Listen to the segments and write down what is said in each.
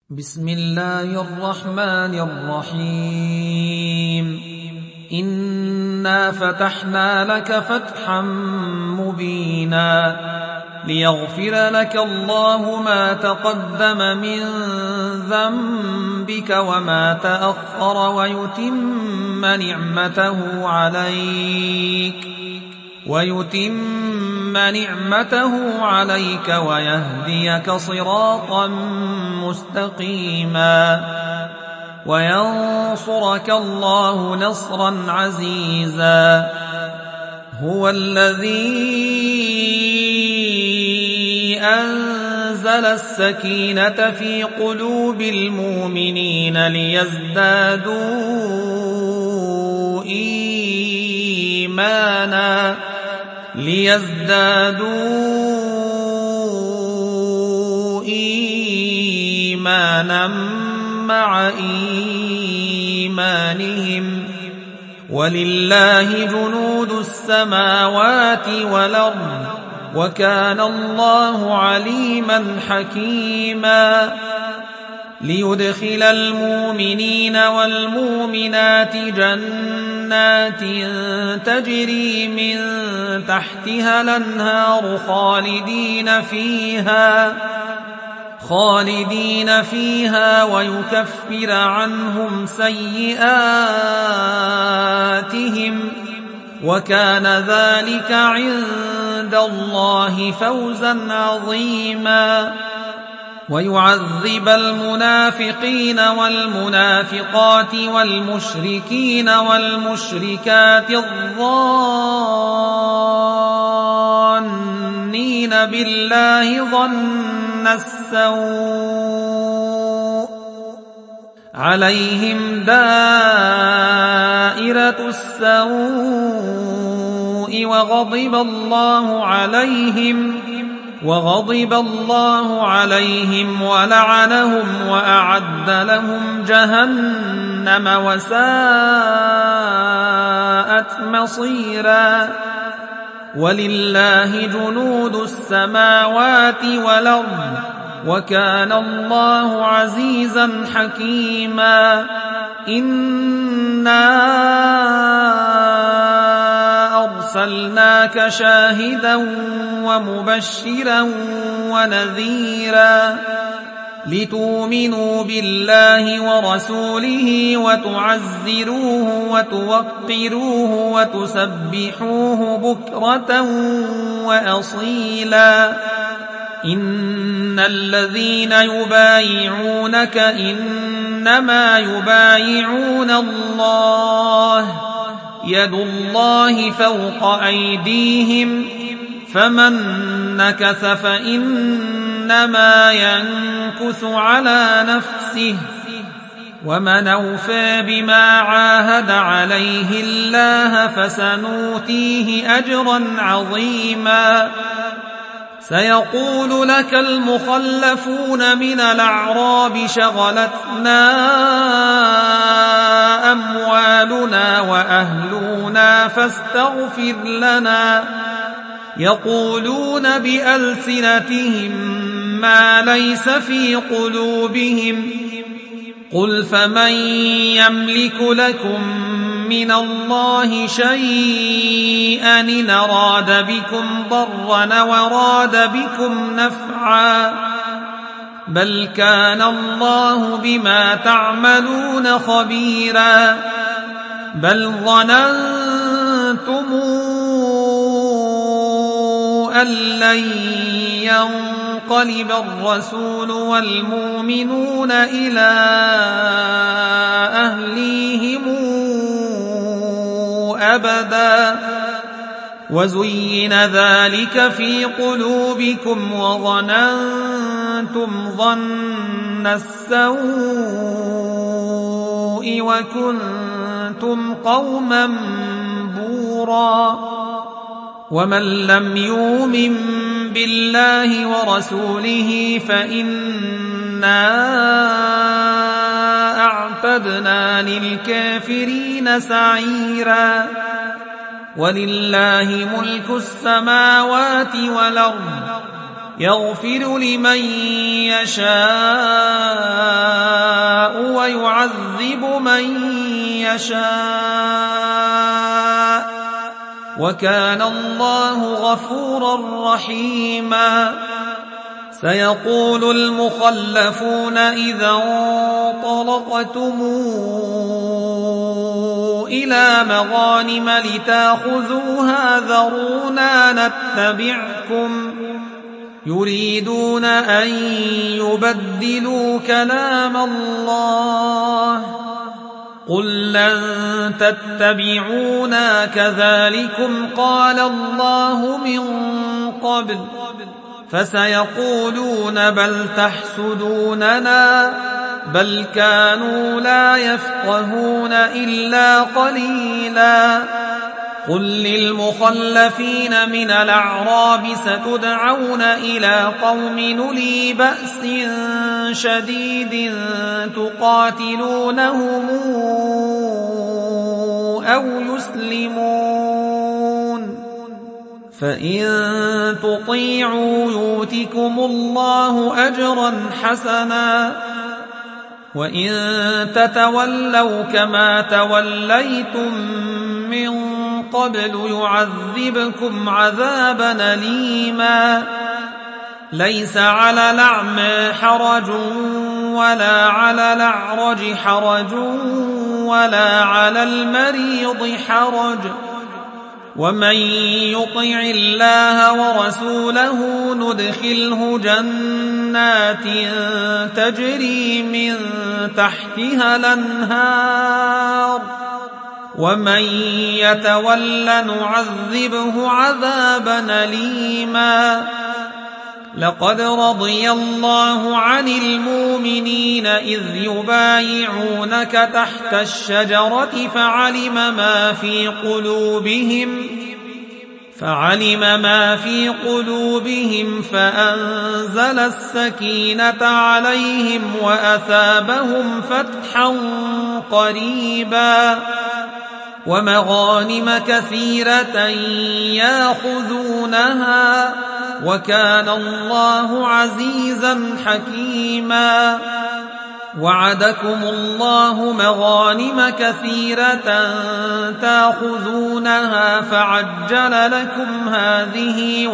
بسم الله الرحمن الرحيم إنا فتحنا لك فتحا مبينا ليغفر لك الله ما تقدم من ذنبك وما تأخر ويتم نعمته عليك ويهديك صراطا مستقيما وينصرك الله نصرا عزيزا هو الذي أنزل السكينة في قلوب المؤمنين ليزدادوا إيمانا مع إيمانهم ولله جنود السماوات والأرض وكان الله عليما حكيما ليدخل المؤمنين والمؤمنات جنات تجري من تحتها الأنهار خالدين فيها ويكفر عنهم سيئاتهم وكان ذلك عند الله فوزا عظيما ويعذب المنافقين والمنافقات والمشركين والمشركات الظانين بالله ظن السوء عليهم دائرة السوء وغضب الله عليهم ولعنهم وأعد لهم جهنم وساءت مصيرا ولله جنود السماوات والأرض وكان الله عزيزا حكيما إنا أرسلناك شاهدا ومبشرا ونذيرا لتؤمنوا بالله ورسوله وتعزروه وتوقروه وتسبحوه بكرة وأصيلا إن الذين يبايعونك إنما يبايعون الله يد الله فوق أيديهم فمن نكث فإنما ينكث على نفسه ومن أوفى بما عاهد عليه الله فسنؤتيه أجرا عظيما سيقول لك المخلفون من الأعراب شغلتنا أموالنا وأهلنا فاستغفر لنا يقولون بألسنتهم ما ليس في قلوبهم قل فمن يملك لكم من الله شيئا إن أراد بكم ضرا وراد بكم نفعا بل كان الله بما تعملون خبيرا بل ظننتم أن لن ينقلب الرسول والمؤمنون إلى أهليهم أبدا وزين ذلك في قلوبكم وظننتم ظن السوء وكنتم قوما بورا ومن لم يؤمن بالله ورسوله فإنا أعتدنا للكافرين سعيرا ولله ملك السماوات والأرض يغفر لمن يشاء يشاء وكان الله غفورا رحيما سيقول المخلفون إذا انطلقتم إلى مغانم لتأخذوها ذرونا نتبعكم يريدون أن يبدلوا كلام الله قل لن تتبعونا كذلكم قال الله من قبل فسيقولون بل تحسدوننا بل كانوا لا يفقهون إلا قليلا قل للمخلفين من الأعراب ستدعون إلى قوم أولي بأس شديد تقاتلونهم أو يسلمون فإن تطيعوا يؤتكم الله أجرا حسنا وإن تتولوا كما توليتم من قبل يعذبكم عذابا أليما ليس على الأعمى حرج ولا على الأعرج حرج ولا على المريض حرج ومن يطع الله ورسوله ندخله جنات تجري من تحتها الأنهار ومن يتول نعذبه عذابا أليما لقد رضي الله عن المؤمنين إذ يبايعونك تحت الشجرة فعلم ما في قلوبهم فأنزل السكينة عليهم وأثابهم فتحا قريبا ومغانم كثيرة ياخذونها وكان الله عزيزا حكيما وعدكم الله مغانم كثيرة تاخذونها فعجل لكم هذه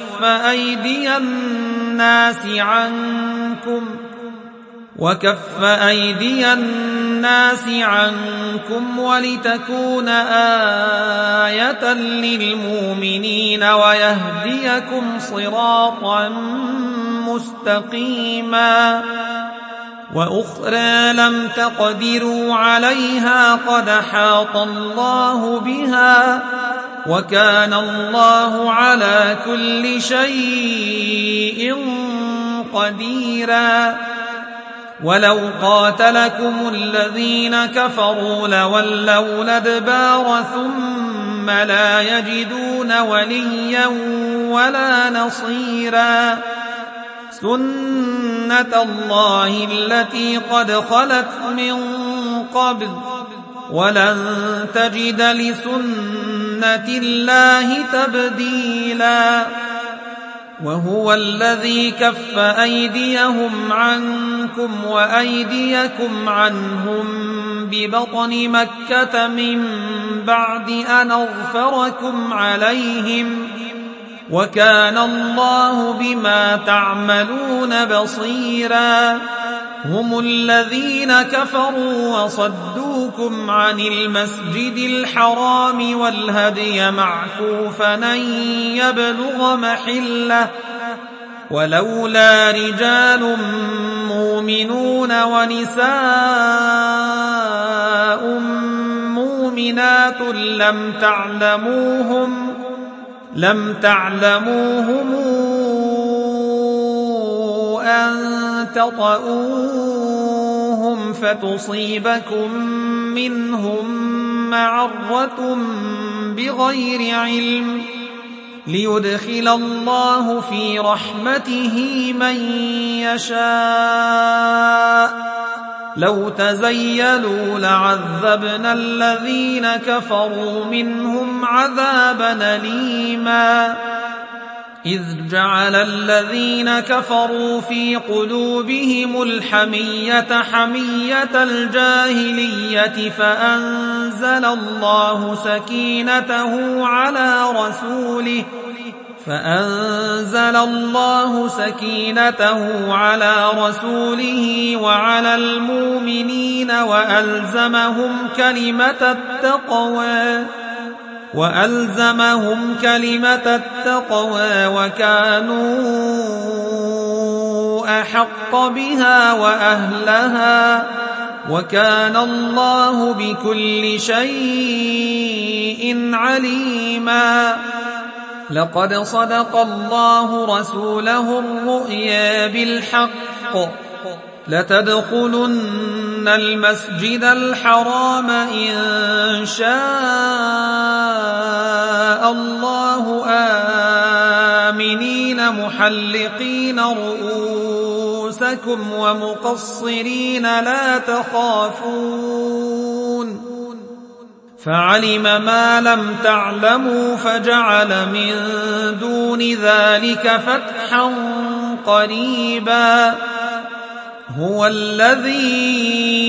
وكف أيدي الناس عنكم ولتكون آية للمؤمنين ويهديكم صراطا مستقيما وأخرى لم تقدروا عليها قد أحاط الله بها وكان الله على كل شيء قديرا ولو قاتلكم الذين كفروا لولوا الأدبار ثم لا يجدون وليا ولا نصيرا سنة الله التي قد خلت من قبل ولن تجد لسنة الله تبديلا وهو الذي كف أيديهم عنكم وأيديكم عنهم ببطن مكة من بعد أن أظفركم عليهم وكان الله بما تعملون بصيرا هم الذين كفروا وصدوكم عن المسجد الحرام والهدي معكوفا أن يبلغ محله ولولا رجال مؤمنون ونساء مؤمنات لم تعلموهم أن تطؤوهم فتصيبكم منهم معرة بغير علم ليدخل الله في رحمته من يشاء لو تزيلوا لعذبنا الذين كفروا منهم عذابا أليما إذ جعل الذين كفروا في قلوبهم الحمية حمية الجاهلية فأنزل الله سكينته على رسوله وعلى المؤمنين وألزمهم كلمة التقوى وكانوا أحق بها وأهلها وكان الله بكل شيء عليما. لقد صدق الله رسوله الرؤيا بالحق لتدخلن المسجد الحرام إن شاء الله آمنين محلقين رؤوسكم ومقصرين لا تخافون فعلم ما لم تعلموا فجعل من دون ذلك فتحا قريبا. هو الذي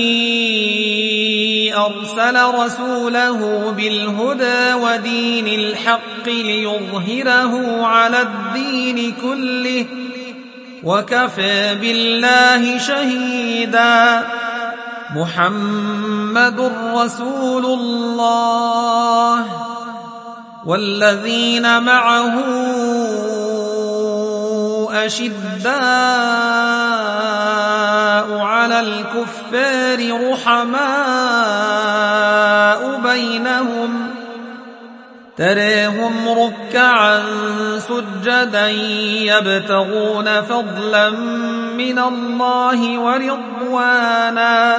أرسل رسوله بالهدى ودين الحق ليظهره على الدين كله وكفى بالله شهيدا. محمد رسول الله والذين معه أشداء على الكفار رحماء بينهم تراهم ركعا سجدا يبتغون فضلا من الله ورضوانا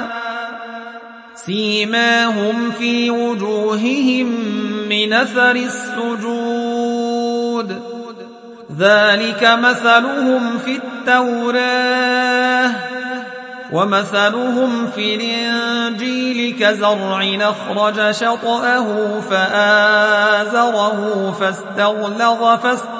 سيماهم في وجوههم من أثر السجود ذلك مثلهم في التوراة ومثلهم في الإنجيل كزرع أخرج شطأه فآزره فاستغلظ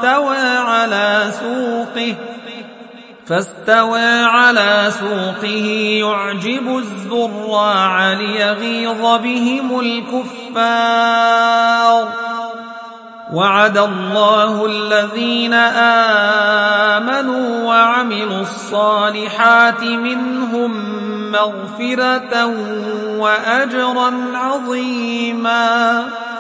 فاستوى على سوقه يعجب الزراع ليغيظ بهم الكفار. وعد الله الذين آمنوا وعملوا الصالحات منهم مغفرة وأجرا عظيما.